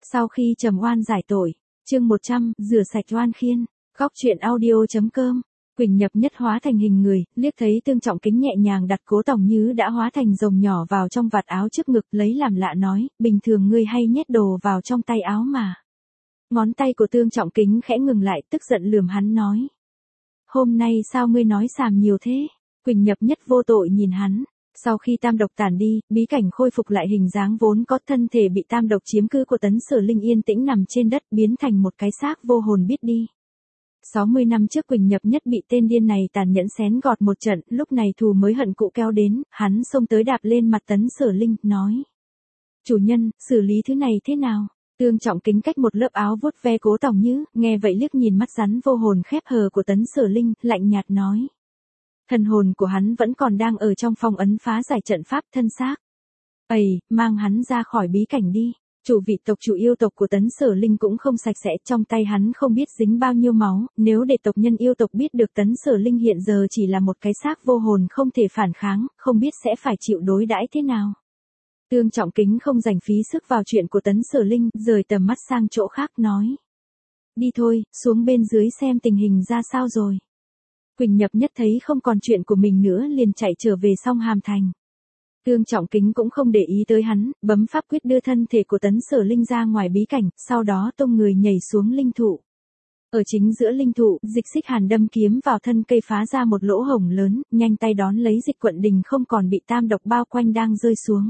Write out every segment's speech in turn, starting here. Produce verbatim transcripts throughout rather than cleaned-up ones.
Sau khi trầm oan giải tội, chương một trăm, rửa sạch oan khiên, góc truyện audio.com. Quỳnh nhập nhất hóa thành hình người, liếc thấy Tương Trọng Kính nhẹ nhàng đặt Cố Tòng Như đã hóa thành rồng nhỏ vào trong vạt áo trước ngực, lấy làm lạ nói, bình thường ngươi hay nhét đồ vào trong tay áo mà. Ngón tay của Tương Trọng Kính khẽ ngừng lại, tức giận lườm hắn nói. Hôm nay sao ngươi nói xàm nhiều thế? Quỳnh nhập nhất vô tội nhìn hắn. Sau khi tam độc tản đi, bí cảnh khôi phục lại hình dáng vốn có, thân thể bị tam độc chiếm cư của Tấn Sở Linh yên tĩnh nằm trên đất, biến thành một cái xác vô hồn biết đi. sáu mươi năm trước Quỳnh nhập nhất bị tên điên này tàn nhẫn xén gọt một trận, lúc này thù mới hận cũ kéo đến, hắn xông tới đạp lên mặt Tấn Sở Linh, nói. Chủ nhân, xử lý thứ này thế nào? Tương Trọng Kính cách một lớp áo vuốt ve Cố Tòng Như, nghe vậy liếc nhìn mắt rắn vô hồn khép hờ của Tấn Sở Linh, lạnh nhạt nói. Thần hồn của hắn vẫn còn đang ở trong phong ấn phá giải trận pháp thân xác. Ây, mang hắn ra khỏi bí cảnh đi. Chủ vị tộc chủ yêu tộc của Tấn Sở Linh cũng không sạch sẽ, trong tay hắn không biết dính bao nhiêu máu, nếu để tộc nhân yêu tộc biết được Tấn Sở Linh hiện giờ chỉ là một cái xác vô hồn không thể phản kháng, không biết sẽ phải chịu đối đãi thế nào. Tương Trọng Kính không dành phí sức vào chuyện của Tấn Sở Linh, rời tầm mắt sang chỗ khác nói. Đi thôi, xuống bên dưới xem tình hình ra sao rồi. Quỳnh nhập nhất thấy không còn chuyện của mình nữa liền chạy trở về Song Hàm Thành. Tương Trọng Kính cũng không để ý tới hắn, bấm pháp quyết đưa thân thể của Tấn Sở Linh ra ngoài bí cảnh, sau đó tung người nhảy xuống linh thụ. Ở chính giữa linh thụ, Dịch Xích Hàn đâm kiếm vào thân cây phá ra một lỗ hổng lớn, nhanh tay đón lấy Dịch Quận Đình không còn bị tam độc bao quanh đang rơi xuống.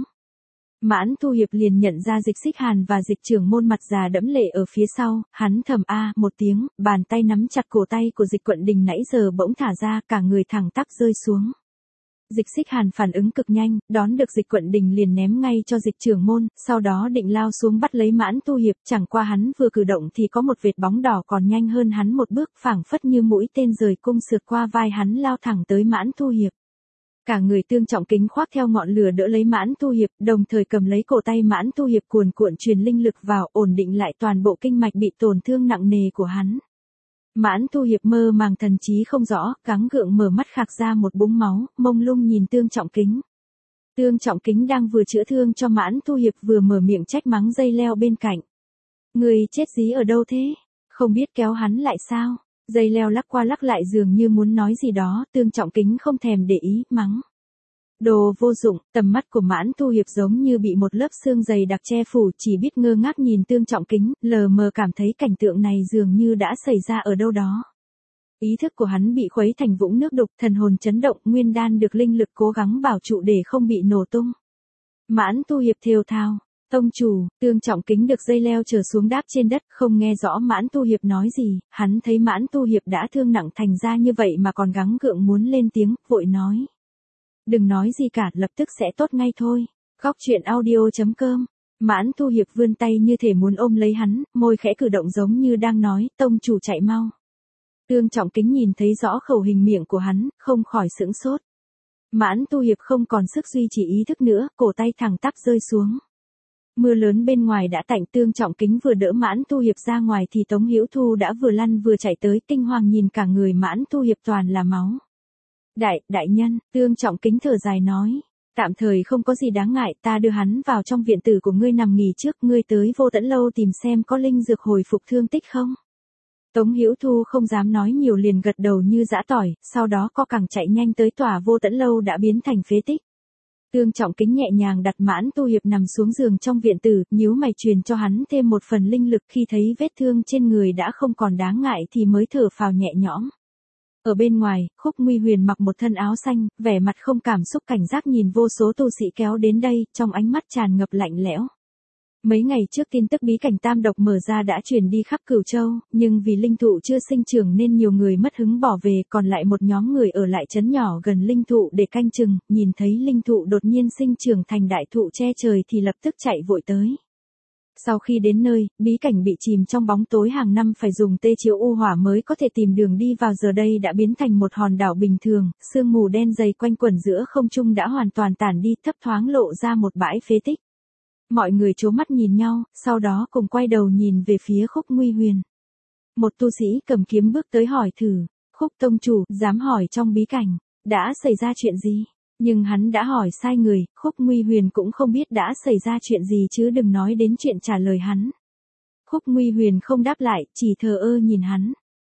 Mãn Thu Hiệp liền nhận ra Dịch Xích Hàn và Dịch trưởng môn mặt già đẫm lệ ở phía sau, hắn thầm a một tiếng, bàn tay nắm chặt cổ tay của Dịch Quận Đình nãy giờ bỗng thả ra, cả người thẳng tắp rơi xuống. Dịch Xích Hàn phản ứng cực nhanh, đón được Dịch Quận Đình liền ném ngay cho Dịch trưởng môn, sau đó định lao xuống bắt lấy Mãn Thu Hiệp, chẳng qua hắn vừa cử động thì có một vệt bóng đỏ còn nhanh hơn hắn một bước, phảng phất như mũi tên rời cung sượt qua vai hắn lao thẳng tới Mãn Thu Hiệp. Cả người Tương Trọng Kính khoác theo ngọn lửa đỡ lấy Mãn Thu Hiệp, đồng thời cầm lấy cổ tay Mãn Thu Hiệp cuồn cuộn truyền linh lực vào, ổn định lại toàn bộ kinh mạch bị tổn thương nặng nề của hắn. Mãn Thu Hiệp mơ màng thần trí không rõ, gắng gượng mở mắt khạc ra một búng máu, mông lung nhìn Tương Trọng Kính. Tương Trọng Kính đang vừa chữa thương cho Mãn Thu Hiệp vừa mở miệng trách mắng dây leo bên cạnh. Người chết dí ở đâu thế? Không biết kéo hắn lại sao? Dây leo lắc qua lắc lại dường như muốn nói gì đó, Tương Trọng Kính không thèm để ý, mắng. Đồ vô dụng, tầm mắt của Mãn Thu Hiệp giống như bị một lớp xương dày đặc che phủ, chỉ biết ngơ ngác nhìn Tương Trọng Kính, lờ mờ cảm thấy cảnh tượng này dường như đã xảy ra ở đâu đó. Ý thức của hắn bị khuấy thành vũng nước đục, thần hồn chấn động, nguyên đan được linh lực cố gắng bảo trụ để không bị nổ tung. Mãn Thu Hiệp thều thào. Tông chủ, Tương Trọng Kính được dây leo trở xuống đáp trên đất, không nghe rõ Mãn Thu Hiệp nói gì, hắn thấy Mãn Thu Hiệp đã thương nặng thành ra như vậy mà còn gắng gượng muốn lên tiếng, vội nói. Đừng nói gì cả, lập tức sẽ tốt ngay thôi. Góc truyện audio.com. Mãn Thu Hiệp vươn tay như thể muốn ôm lấy hắn, môi khẽ cử động giống như đang nói, tông chủ chạy mau. Tương Trọng Kính nhìn thấy rõ khẩu hình miệng của hắn, không khỏi sững sốt. Mãn Thu Hiệp không còn sức duy trì ý thức nữa, cổ tay thẳng tắp rơi xuống. Mưa lớn bên ngoài đã tạnh, Tương Trọng Kính vừa đỡ Mãn Thu Hiệp ra ngoài thì Tống Hữu Thu đã vừa lăn vừa chạy tới, kinh hoàng nhìn cả người Mãn Thu Hiệp toàn là máu. Đại, đại nhân, Tương Trọng Kính thở dài nói, tạm thời không có gì đáng ngại, ta đưa hắn vào trong viện tử của ngươi nằm nghỉ trước, ngươi tới Vô Tẫn Lâu tìm xem có linh dược hồi phục thương tích không. Tống Hữu Thu không dám nói nhiều liền gật đầu như giã tỏi, sau đó co cẳng chạy nhanh tới tòa Vô Tẫn Lâu đã biến thành phế tích. Tương Trọng Kính nhẹ nhàng đặt Mãn Thu Hiệp nằm xuống giường trong viện tử, nhíu mày truyền cho hắn thêm một phần linh lực, khi thấy vết thương trên người đã không còn đáng ngại thì mới thở phào nhẹ nhõm. Ở bên ngoài, Khúc Nguy Huyền mặc một thân áo xanh, vẻ mặt không cảm xúc cảnh giác nhìn vô số tu sĩ kéo đến đây, trong ánh mắt tràn ngập lạnh lẽo. Mấy ngày trước tin tức bí cảnh tam độc mở ra đã truyền đi khắp Cửu Châu, nhưng vì linh thụ chưa sinh trưởng nên nhiều người mất hứng bỏ về, còn lại một nhóm người ở lại trấn nhỏ gần linh thụ để canh chừng, nhìn thấy linh thụ đột nhiên sinh trưởng thành đại thụ che trời thì lập tức chạy vội tới. Sau khi đến nơi, bí cảnh bị chìm trong bóng tối hàng năm phải dùng tê chiếu u hỏa mới có thể tìm đường đi vào, giờ đây đã biến thành một hòn đảo bình thường, sương mù đen dày quanh quẩn giữa không trung đã hoàn toàn tản đi, thấp thoáng lộ ra một bãi phế tích. Mọi người trố mắt nhìn nhau, sau đó cùng quay đầu nhìn về phía Khúc Nguy Huyền. Một tu sĩ cầm kiếm bước tới hỏi thử, Khúc tông chủ, dám hỏi trong bí cảnh, đã xảy ra chuyện gì? Nhưng hắn đã hỏi sai người, Khúc Nguy Huyền cũng không biết đã xảy ra chuyện gì chứ đừng nói đến chuyện trả lời hắn. Khúc Nguy Huyền không đáp lại, chỉ thờ ơ nhìn hắn.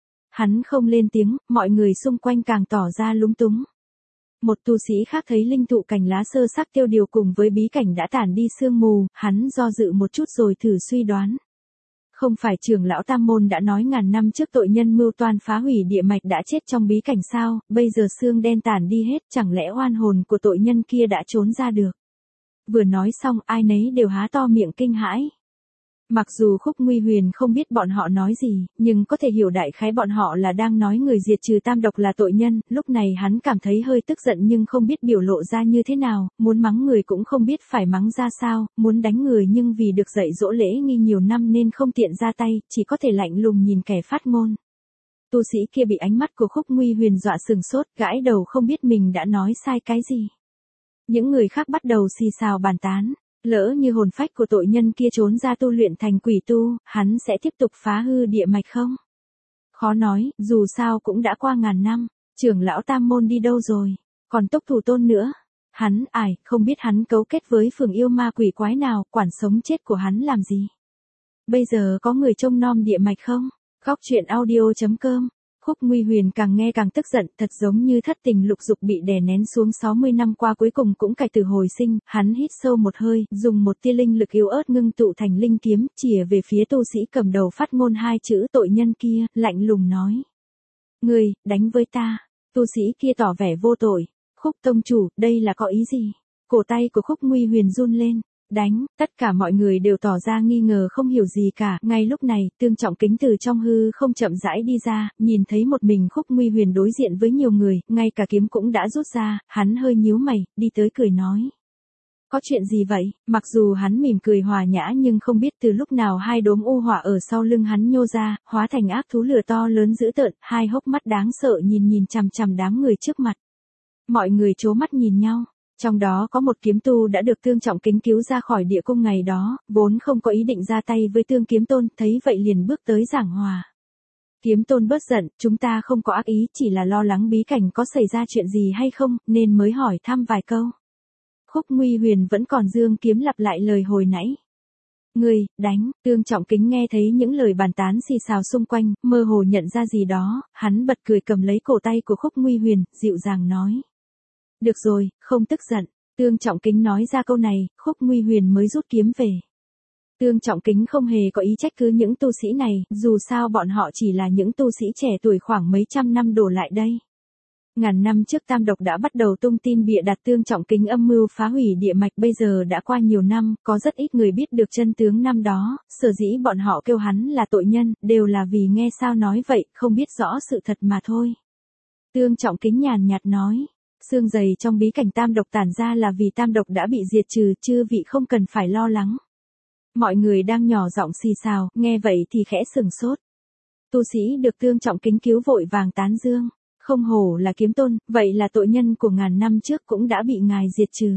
Hắn không lên tiếng, mọi người xung quanh càng tỏ ra lúng túng. Một tu sĩ khác thấy linh thụ cành lá sơ sắc tiêu điều cùng với bí cảnh đã tản đi sương mù, hắn do dự một chút rồi thử suy đoán. Không phải trưởng lão Tam Môn đã nói ngàn năm trước tội nhân mưu toan phá hủy địa mạch đã chết trong bí cảnh sao, bây giờ sương đen tản đi hết, chẳng lẽ oan hồn của tội nhân kia đã trốn ra được. Vừa nói xong ai nấy đều há to miệng kinh hãi. Mặc dù Khúc Nguy Huyền không biết bọn họ nói gì, nhưng có thể hiểu đại khái bọn họ là đang nói người diệt trừ tam độc là tội nhân, lúc này hắn cảm thấy hơi tức giận nhưng không biết biểu lộ ra như thế nào, muốn mắng người cũng không biết phải mắng ra sao, muốn đánh người nhưng vì được dạy dỗ lễ nghi nhiều năm nên không tiện ra tay, chỉ có thể lạnh lùng nhìn kẻ phát ngôn. Tu sĩ kia bị ánh mắt của Khúc Nguy Huyền dọa sừng sốt, gãi đầu không biết mình đã nói sai cái gì. Những người khác bắt đầu xì xào bàn tán. Lỡ như hồn phách của tội nhân kia trốn ra tu luyện thành quỷ tu, hắn sẽ tiếp tục phá hư địa mạch không? Khó nói, dù sao cũng đã qua ngàn năm, trưởng lão Tam Môn đi đâu rồi? Còn Tốc Thủ Tôn nữa? Hắn, ải, không biết hắn cấu kết với phường yêu ma quỷ quái nào, quản sống chết của hắn làm gì? Bây giờ có người trông nom địa mạch không? Góc truyện audio chấm com. Khúc Nguy Huyền càng nghe càng tức giận, thật giống như thất tình lục dục bị đè nén xuống sáu mươi năm qua cuối cùng cũng cải tử hồi sinh, hắn hít sâu một hơi, dùng một tia linh lực yếu ớt ngưng tụ thành linh kiếm, chìa về phía tu sĩ cầm đầu phát ngôn hai chữ tội nhân kia, lạnh lùng nói. Ngươi, đánh với ta. Tu sĩ kia tỏ vẻ vô tội. Khúc tông chủ, đây là có ý gì? Cổ tay của Khúc Nguy Huyền run lên. Đánh, tất cả mọi người đều tỏ ra nghi ngờ không hiểu gì cả, ngay lúc này, Tương Trọng Kính từ trong hư không chậm rãi đi ra, nhìn thấy một mình Khúc Nguy Huyền đối diện với nhiều người, ngay cả kiếm cũng đã rút ra, hắn hơi nhíu mày, đi tới cười nói. Có chuyện gì vậy? Mặc dù hắn mỉm cười hòa nhã nhưng không biết từ lúc nào hai đốm u hỏa ở sau lưng hắn nhô ra, hóa thành ác thú lửa to lớn dữ tợn, hai hốc mắt đáng sợ nhìn nhìn chằm chằm đám người trước mặt. Mọi người trố mắt nhìn nhau. Trong đó có một kiếm tu đã được Tương Trọng Kính cứu ra khỏi địa cung ngày đó, vốn không có ý định ra tay với Tương Kiếm Tôn, thấy vậy liền bước tới giảng hòa. Kiếm Tôn bớt giận, chúng ta không có ác ý, chỉ là lo lắng bí cảnh có xảy ra chuyện gì hay không, nên mới hỏi thăm vài câu. Khúc Nguy Huyền vẫn còn dương kiếm lặp lại lời hồi nãy. Ngươi, đánh, Tương Trọng Kính nghe thấy những lời bàn tán xì xào xung quanh, mơ hồ nhận ra gì đó, hắn bật cười cầm lấy cổ tay của Khúc Nguy Huyền, dịu dàng nói. Được rồi, không tức giận. Tương Trọng Kính nói ra câu này, Khúc Nguy Huyền mới rút kiếm về. Tương Trọng Kính không hề có ý trách cứ những tu sĩ này, dù sao bọn họ chỉ là những tu sĩ trẻ tuổi khoảng mấy trăm năm đổ lại đây. Ngàn năm trước Tam Độc đã bắt đầu tung tin bịa đặt Tương Trọng Kính âm mưu phá hủy địa mạch, bây giờ đã qua nhiều năm, có rất ít người biết được chân tướng năm đó, sở dĩ bọn họ kêu hắn là tội nhân, đều là vì nghe sao nói vậy, không biết rõ sự thật mà thôi. Tương Trọng Kính nhàn nhạt nói. Xương dày trong bí cảnh tam độc tản ra là vì tam độc đã bị diệt trừ, chư vị không cần phải lo lắng. Mọi người đang nhỏ giọng xì xào, nghe vậy thì khẽ sừng sốt. Tu sĩ được Tương Trọng Kính cứu vội vàng tán dương, không hổ là kiếm tôn, vậy là tội nhân của ngàn năm trước cũng đã bị ngài diệt trừ.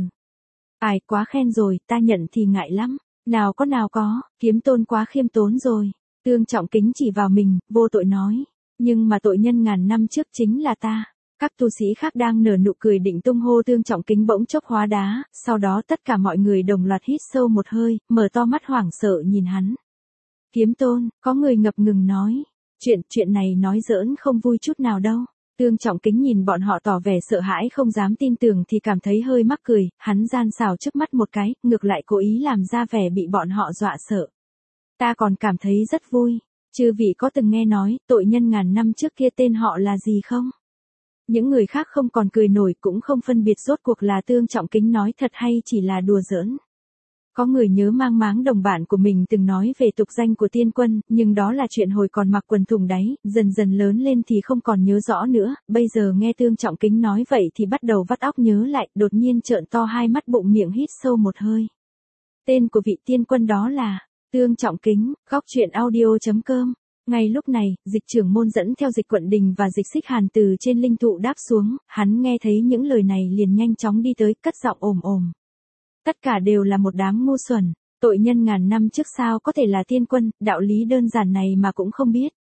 Ai quá khen rồi, ta nhận thì ngại lắm, nào có nào có, kiếm tôn quá khiêm tốn rồi. Tương Trọng Kính chỉ vào mình, vô tội nói, nhưng mà tội nhân ngàn năm trước chính là ta. Các tu sĩ khác đang nở nụ cười định tung hô Tương Trọng Kính bỗng chốc hóa đá, sau đó tất cả mọi người đồng loạt hít sâu một hơi, mở to mắt hoảng sợ nhìn hắn. Kiếm tôn, có người ngập ngừng nói, chuyện, chuyện này nói giỡn không vui chút nào đâu. Tương Trọng Kính nhìn bọn họ tỏ vẻ sợ hãi không dám tin tưởng thì cảm thấy hơi mắc cười, hắn gian xảo trước mắt một cái, ngược lại cố ý làm ra vẻ bị bọn họ dọa sợ. Ta còn cảm thấy rất vui, chư vị có từng nghe nói, tội nhân ngàn năm trước kia tên họ là gì không? Những người khác không còn cười nổi cũng không phân biệt rốt cuộc là Tương Trọng Kính nói thật hay chỉ là đùa giỡn. Có người nhớ mang máng đồng bạn của mình từng nói về tục danh của tiên quân, nhưng đó là chuyện hồi còn mặc quần thùng đáy, dần dần lớn lên thì không còn nhớ rõ nữa, bây giờ nghe Tương Trọng Kính nói vậy thì bắt đầu vắt óc nhớ lại, đột nhiên trợn to hai mắt bụng miệng hít sâu một hơi. Tên của vị tiên quân đó là Tương Trọng Kính, góc truyện audio chấm com. Ngay lúc này, Dịch Trưởng Môn dẫn theo Dịch Quận Đình và Dịch Xích Hàn từ trên linh thụ đáp xuống, hắn nghe thấy những lời này liền nhanh chóng đi tới, cất giọng ồm ồm. Tất cả đều là một đám ngu xuẩn, tội nhân ngàn năm trước sao có thể là tiên quân, đạo lý đơn giản này mà cũng không biết.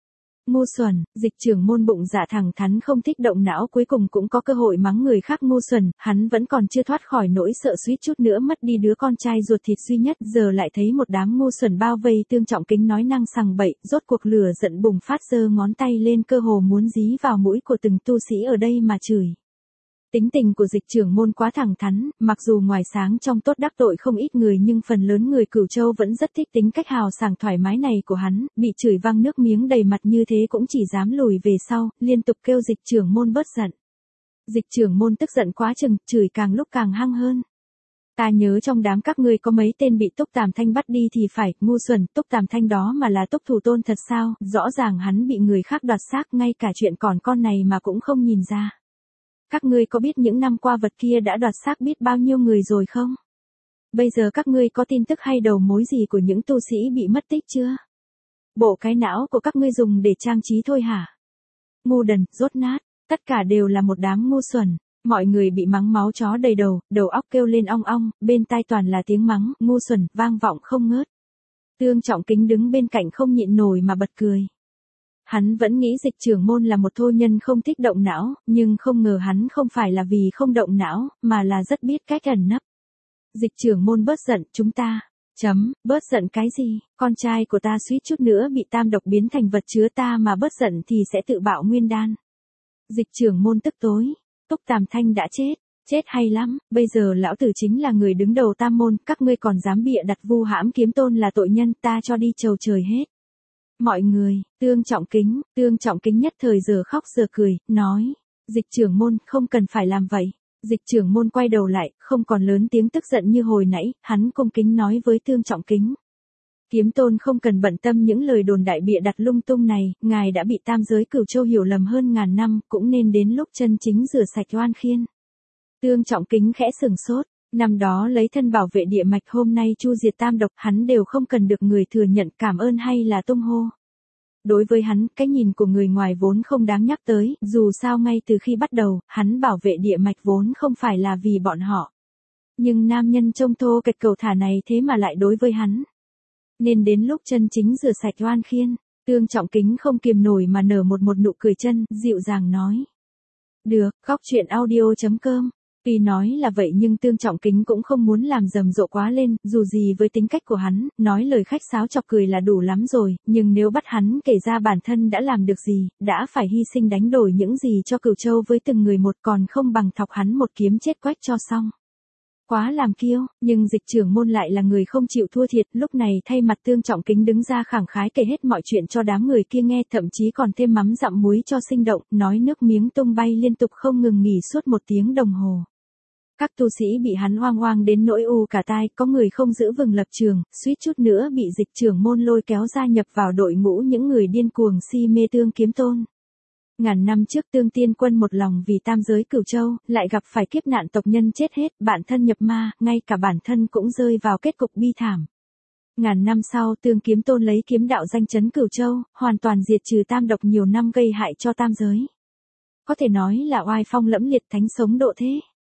Ngu xuẩn, Dịch trưởng môn bụng dạ thẳng thắn không thích động não cuối cùng cũng có cơ hội mắng người khác ngu xuẩn, hắn vẫn còn chưa thoát khỏi nỗi sợ suýt chút nữa mất đi đứa con trai ruột thịt duy nhất, giờ lại thấy một đám ngu xuẩn bao vây Tương Trọng Kính nói năng sằng bậy, rốt cuộc lửa giận bùng phát giơ ngón tay lên cơ hồ muốn dí vào mũi của từng tu sĩ ở đây mà chửi. Tính tình của Dịch trưởng môn quá thẳng thắn, mặc dù ngoài sáng trong tốt đắc tội không ít người nhưng phần lớn người Cửu Châu vẫn rất thích tính cách hào sảng thoải mái này của hắn, bị chửi văng nước miếng đầy mặt như thế cũng chỉ dám lùi về sau, liên tục kêu Dịch trưởng môn bớt giận. Dịch trưởng môn tức giận quá chừng, chửi càng lúc càng hăng hơn. Ta nhớ trong đám các ngươi có mấy tên bị Túc Tàm Thanh bắt đi thì phải, ngu xuẩn, Túc Tàm Thanh đó mà là Túc Thủ Tôn thật sao, rõ ràng hắn bị người khác đoạt xác, ngay cả chuyện còn con này mà cũng không nhìn ra. Các ngươi có biết những năm qua vật kia đã đoạt xác biết bao nhiêu người rồi không? Bây giờ các ngươi có tin tức hay đầu mối gì của những tu sĩ bị mất tích chưa? Bộ cái não của các ngươi dùng để trang trí thôi hả? Ngu đần, rốt nát, tất cả đều là một đám ngu xuẩn. Mọi người bị mắng máu chó đầy đầu, đầu óc kêu lên ong ong, bên tai toàn là tiếng mắng, ngu xuẩn, vang vọng không ngớt. Tương Trọng Kính đứng bên cạnh không nhịn nổi mà bật cười. Hắn vẫn nghĩ Dịch trưởng môn là một thôi nhân không thích động não, nhưng không ngờ hắn không phải là vì không động não, mà là rất biết cách ẩn nấp. Dịch trưởng môn bớt giận, chúng ta, chấm, bớt giận cái gì, con trai của ta suýt chút nữa bị tam độc biến thành vật chứa ta mà bớt giận thì sẽ tự bạo nguyên đan. Dịch trưởng môn tức tối, Túc Tàm Thanh đã chết, chết hay lắm, bây giờ lão tử chính là người đứng đầu tam môn, các ngươi còn dám bịa đặt vu hãm Kiếm Tôn là tội nhân, ta cho đi chầu trời hết. Mọi người, Tương Trọng Kính, Tương Trọng Kính nhất thời giờ khóc giờ cười, nói, Dịch trưởng môn không cần phải làm vậy. Dịch trưởng môn quay đầu lại, không còn lớn tiếng tức giận như hồi nãy, hắn cung kính nói với Tương Trọng Kính. Kiếm Tôn không cần bận tâm những lời đồn đại bịa đặt lung tung này, ngài đã bị tam giới Cửu Châu hiểu lầm hơn ngàn năm, cũng nên đến lúc chân chính rửa sạch oan khiên. Tương Trọng Kính khẽ sừng sốt. Năm đó lấy thân bảo vệ địa mạch, hôm nay chu diệt tam độc, hắn đều không cần được người thừa nhận cảm ơn hay là tung hô. Đối với hắn, cái nhìn của người ngoài vốn không đáng nhắc tới, dù sao ngay từ khi bắt đầu, hắn bảo vệ địa mạch vốn không phải là vì bọn họ. Nhưng nam nhân trông thô kệch cầu thả này thế mà lại đối với hắn. Nên đến lúc chân chính rửa sạch oan khiên, Tương Trọng Kính không kiềm nổi mà nở một một nụ cười chân, dịu dàng nói. Được, góc chuyện audio chấm com. Tuy nói là vậy nhưng Tương Trọng Kính cũng không muốn làm rầm rộ quá lên, dù gì với tính cách của hắn, nói lời khách sáo chọc cười là đủ lắm rồi, nhưng nếu bắt hắn kể ra bản thân đã làm được gì, đã phải hy sinh đánh đổi những gì cho Cửu Châu với từng người một, còn không bằng thọc hắn một kiếm chết quách cho xong. Quá làm kiêu, nhưng Dịch trưởng môn lại là người không chịu thua thiệt, lúc này thay mặt Tương Trọng Kính đứng ra khẳng khái kể hết mọi chuyện cho đám người kia nghe, thậm chí còn thêm mắm dặm muối cho sinh động, nói nước miếng tung bay liên tục không ngừng nghỉ suốt một tiếng đồng hồ. Các tu sĩ bị hắn oang oang đến nỗi u cả tai, có người không giữ vững lập trường, suýt chút nữa bị Dịch trưởng môn lôi kéo gia nhập vào đội ngũ những người điên cuồng si mê Tương Kiếm Tôn. Ngàn năm trước Tương Tiên Quân một lòng vì tam giới Cửu Châu, lại gặp phải kiếp nạn tộc nhân chết hết, bản thân nhập ma, ngay cả bản thân cũng rơi vào kết cục bi thảm. Ngàn năm sau Tương Kiếm Tôn lấy kiếm đạo danh chấn Cửu Châu, hoàn toàn diệt trừ tam độc nhiều năm gây hại cho tam giới. Có thể nói là oai phong lẫm liệt, thánh sống độ thế.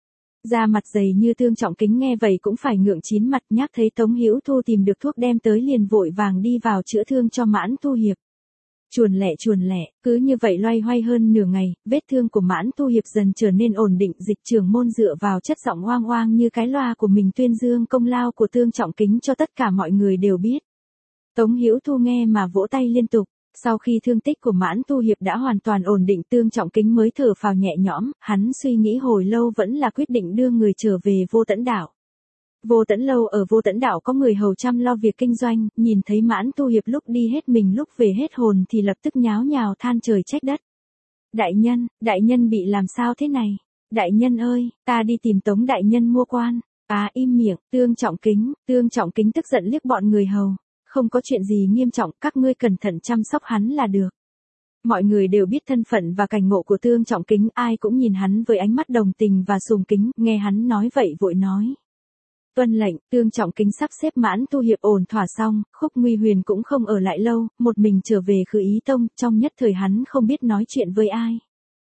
Da mặt dày như Tương Trọng Kính nghe vậy cũng phải ngượng chín mặt, nhắc thấy Tống Hữu Thu tìm được thuốc đem tới liền vội vàng đi vào chữa thương cho Mãn Thu Hiệp. Chuồn lẹ chuồn lẹ, cứ như vậy loay hoay hơn nửa ngày, vết thương của Mãn Thu Hiệp dần trở nên ổn định, Dịch trưởng môn dựa vào chất giọng oang oang như cái loa của mình tuyên dương công lao của Tương Trọng Kính cho tất cả mọi người đều biết. Tống Hữu Thu nghe mà vỗ tay liên tục. Sau khi thương tích của Mãn Thu Hiệp đã hoàn toàn ổn định, Tương Trọng Kính mới thở phào nhẹ nhõm, hắn suy nghĩ hồi lâu vẫn là quyết định đưa người trở về Vô Tẫn Đảo. Vô Tẫn Lâu ở Vô Tẫn Đảo có người hầu chăm lo việc kinh doanh, nhìn thấy Mãn Thu Hiệp lúc đi hết mình lúc về hết hồn thì lập tức nháo nhào than trời trách đất. Đại nhân, đại nhân bị làm sao thế này? Đại nhân ơi, ta đi tìm Tống đại nhân mua quan. À im miệng, Tương Trọng Kính, Tương Trọng Kính tức giận liếc bọn người hầu. Không có chuyện gì nghiêm trọng, các ngươi cẩn thận chăm sóc hắn là được. Mọi người đều biết thân phận và cảnh ngộ của Tương Trọng Kính, ai cũng nhìn hắn với ánh mắt đồng tình và sùng kính, nghe hắn nói vậy vội nói. Tuân lệnh, Tương Trọng Kính sắp xếp Mãn Thu Hiệp ổn thỏa xong, Khúc Nguy Huyền cũng không ở lại lâu, một mình trở về Khứ Ý Tông, trong nhất thời hắn không biết nói chuyện với ai.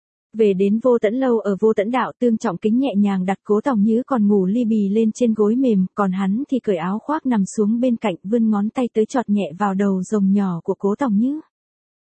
Về đến Vô Tẫn Lâu ở Vô Tẫn Đạo, Tương Trọng Kính nhẹ nhàng đặt Cố Tòng Nhứ còn ngủ li bì lên trên gối mềm, còn hắn thì cởi áo khoác nằm xuống bên cạnh, vươn ngón tay tới chọt nhẹ vào đầu rồng nhỏ của Cố Tòng Nhứ.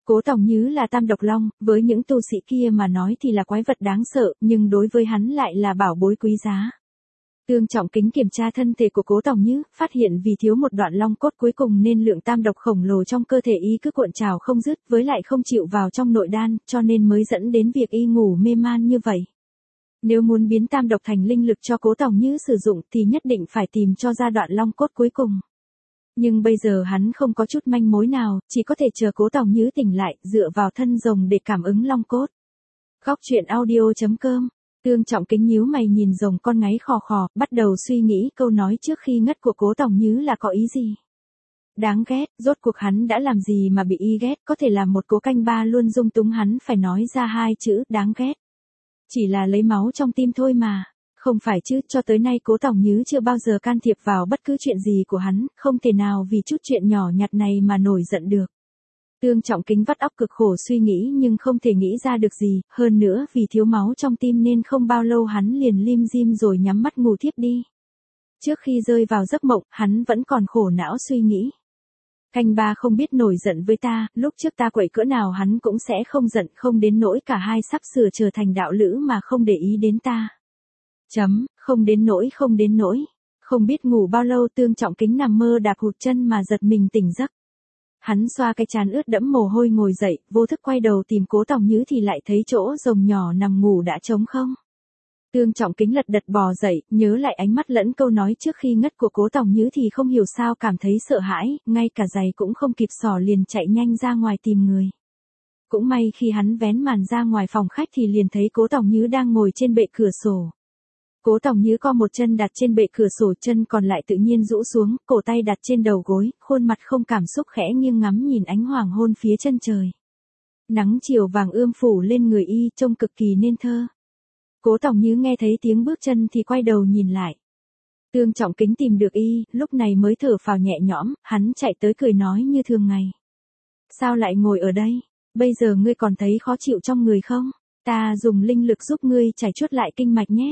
Cố Tòng Nhứ là tam độc long, với những tu sĩ kia mà nói thì là quái vật đáng sợ, nhưng đối với hắn lại là bảo bối quý giá. Tương Trọng Kính kiểm tra thân thể của Cố Tòng Nhứ, phát hiện vì thiếu một đoạn long cốt cuối cùng nên lượng tam độc khổng lồ trong cơ thể y cứ cuộn trào không dứt, với lại không chịu vào trong nội đan, cho nên mới dẫn đến việc y ngủ mê man như vậy. Nếu muốn biến tam độc thành linh lực cho Cố Tòng Nhứ sử dụng thì nhất định phải tìm cho ra đoạn long cốt cuối cùng. Nhưng bây giờ hắn không có chút manh mối nào, chỉ có thể chờ Cố Tòng Nhứ tỉnh lại, dựa vào thân rồng để cảm ứng long cốt. Góc truyện audio chấm com. Tương Trọng Kính nhíu mày nhìn rồng con ngáy khò khò, bắt đầu suy nghĩ câu nói trước khi ngất của Cố Tòng Nhứ là có ý gì. Đáng ghét, rốt cuộc hắn đã làm gì mà bị y ghét, có thể làm một Cố Canh Ba luôn dung túng hắn phải nói ra hai chữ đáng ghét. Chỉ là lấy máu trong tim thôi mà. Không phải chứ, cho tới nay Cố Tòng Nhứ chưa bao giờ can thiệp vào bất cứ chuyện gì của hắn, không thể nào vì chút chuyện nhỏ nhặt này mà nổi giận được. Tương Trọng Kính vắt óc cực khổ suy nghĩ nhưng không thể nghĩ ra được gì, hơn nữa vì thiếu máu trong tim nên không bao lâu hắn liền lim dim rồi nhắm mắt ngủ thiếp đi. Trước khi rơi vào giấc mộng, hắn vẫn còn khổ não suy nghĩ. Canh Ba không biết nổi giận với ta, lúc trước ta quậy cỡ nào hắn cũng sẽ không giận, không đến nỗi cả hai sắp sửa trở thành đạo lữ mà không để ý đến ta. Chấm, không đến nỗi không đến nỗi. Không biết ngủ bao lâu Tương Trọng Kính nằm mơ đạp hụt chân mà giật mình tỉnh giấc. Hắn xoa cái trán ướt đẫm mồ hôi ngồi dậy, vô thức quay đầu tìm Cố Tòng Nhứ thì lại thấy chỗ rồng nhỏ nằm ngủ đã trống không. Tương Trọng Kính lật đật bò dậy, nhớ lại ánh mắt lẫn câu nói trước khi ngất của Cố Tòng Nhứ thì không hiểu sao cảm thấy sợ hãi, ngay cả giày cũng không kịp xỏ liền chạy nhanh ra ngoài tìm người. Cũng may khi hắn vén màn ra ngoài phòng khách thì liền thấy Cố Tòng Nhứ đang ngồi trên bệ cửa sổ. Cố Tòng Nhứ co một chân đặt trên bệ cửa sổ, chân còn lại tự nhiên rũ xuống, cổ tay đặt trên đầu gối, khuôn mặt không cảm xúc khẽ nghiêng ngắm nhìn ánh hoàng hôn phía chân trời. Nắng chiều vàng ươm phủ lên người y, trông cực kỳ nên thơ. Cố Tòng Nhứ nghe thấy tiếng bước chân thì quay đầu nhìn lại. Tương Trọng Kính tìm được y, lúc này mới thở phào nhẹ nhõm, hắn chạy tới cười nói như thường ngày. Sao lại ngồi ở đây? Bây giờ ngươi còn thấy khó chịu trong người không? Ta dùng linh lực giúp ngươi chảy chuốt lại kinh mạch nhé.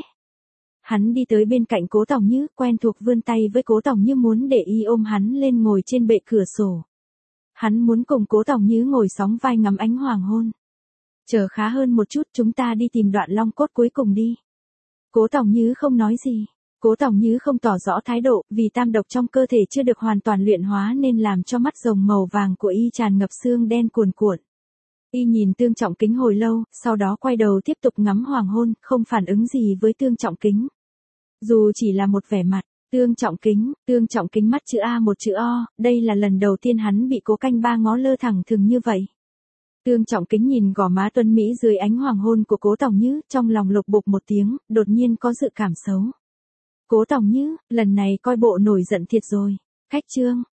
Hắn đi tới bên cạnh Cố Tòng Nhứ, quen thuộc vươn tay với Cố Tòng Nhứ muốn để y ôm hắn lên ngồi trên bệ cửa sổ. Hắn muốn cùng Cố Tòng Nhứ ngồi sóng vai ngắm ánh hoàng hôn. Chờ khá hơn một chút, chúng ta đi tìm đoạn long cốt cuối cùng đi. Cố Tòng Nhứ không nói gì. Cố Tòng Nhứ không tỏ rõ thái độ, vì tam độc trong cơ thể chưa được hoàn toàn luyện hóa nên làm cho mắt rồng màu vàng của y tràn ngập xương đen cuồn cuộn. Y nhìn Tương Trọng Kính hồi lâu, sau đó quay đầu tiếp tục ngắm hoàng hôn, không phản ứng gì với Tương Trọng Kính. Dù chỉ là một vẻ mặt, Tương Trọng Kính, Tương Trọng Kính mắt chữ A một chữ O, đây là lần đầu tiên hắn bị Cố Canh Ba ngó lơ thẳng thừng như vậy. Tương Trọng Kính nhìn gò má tuấn mỹ dưới ánh hoàng hôn của Cố Tòng Nhứ, trong lòng lục bục một tiếng, đột nhiên có dự cảm xấu. Cố Tòng Nhứ, lần này coi bộ nổi giận thiệt rồi. Khách trương.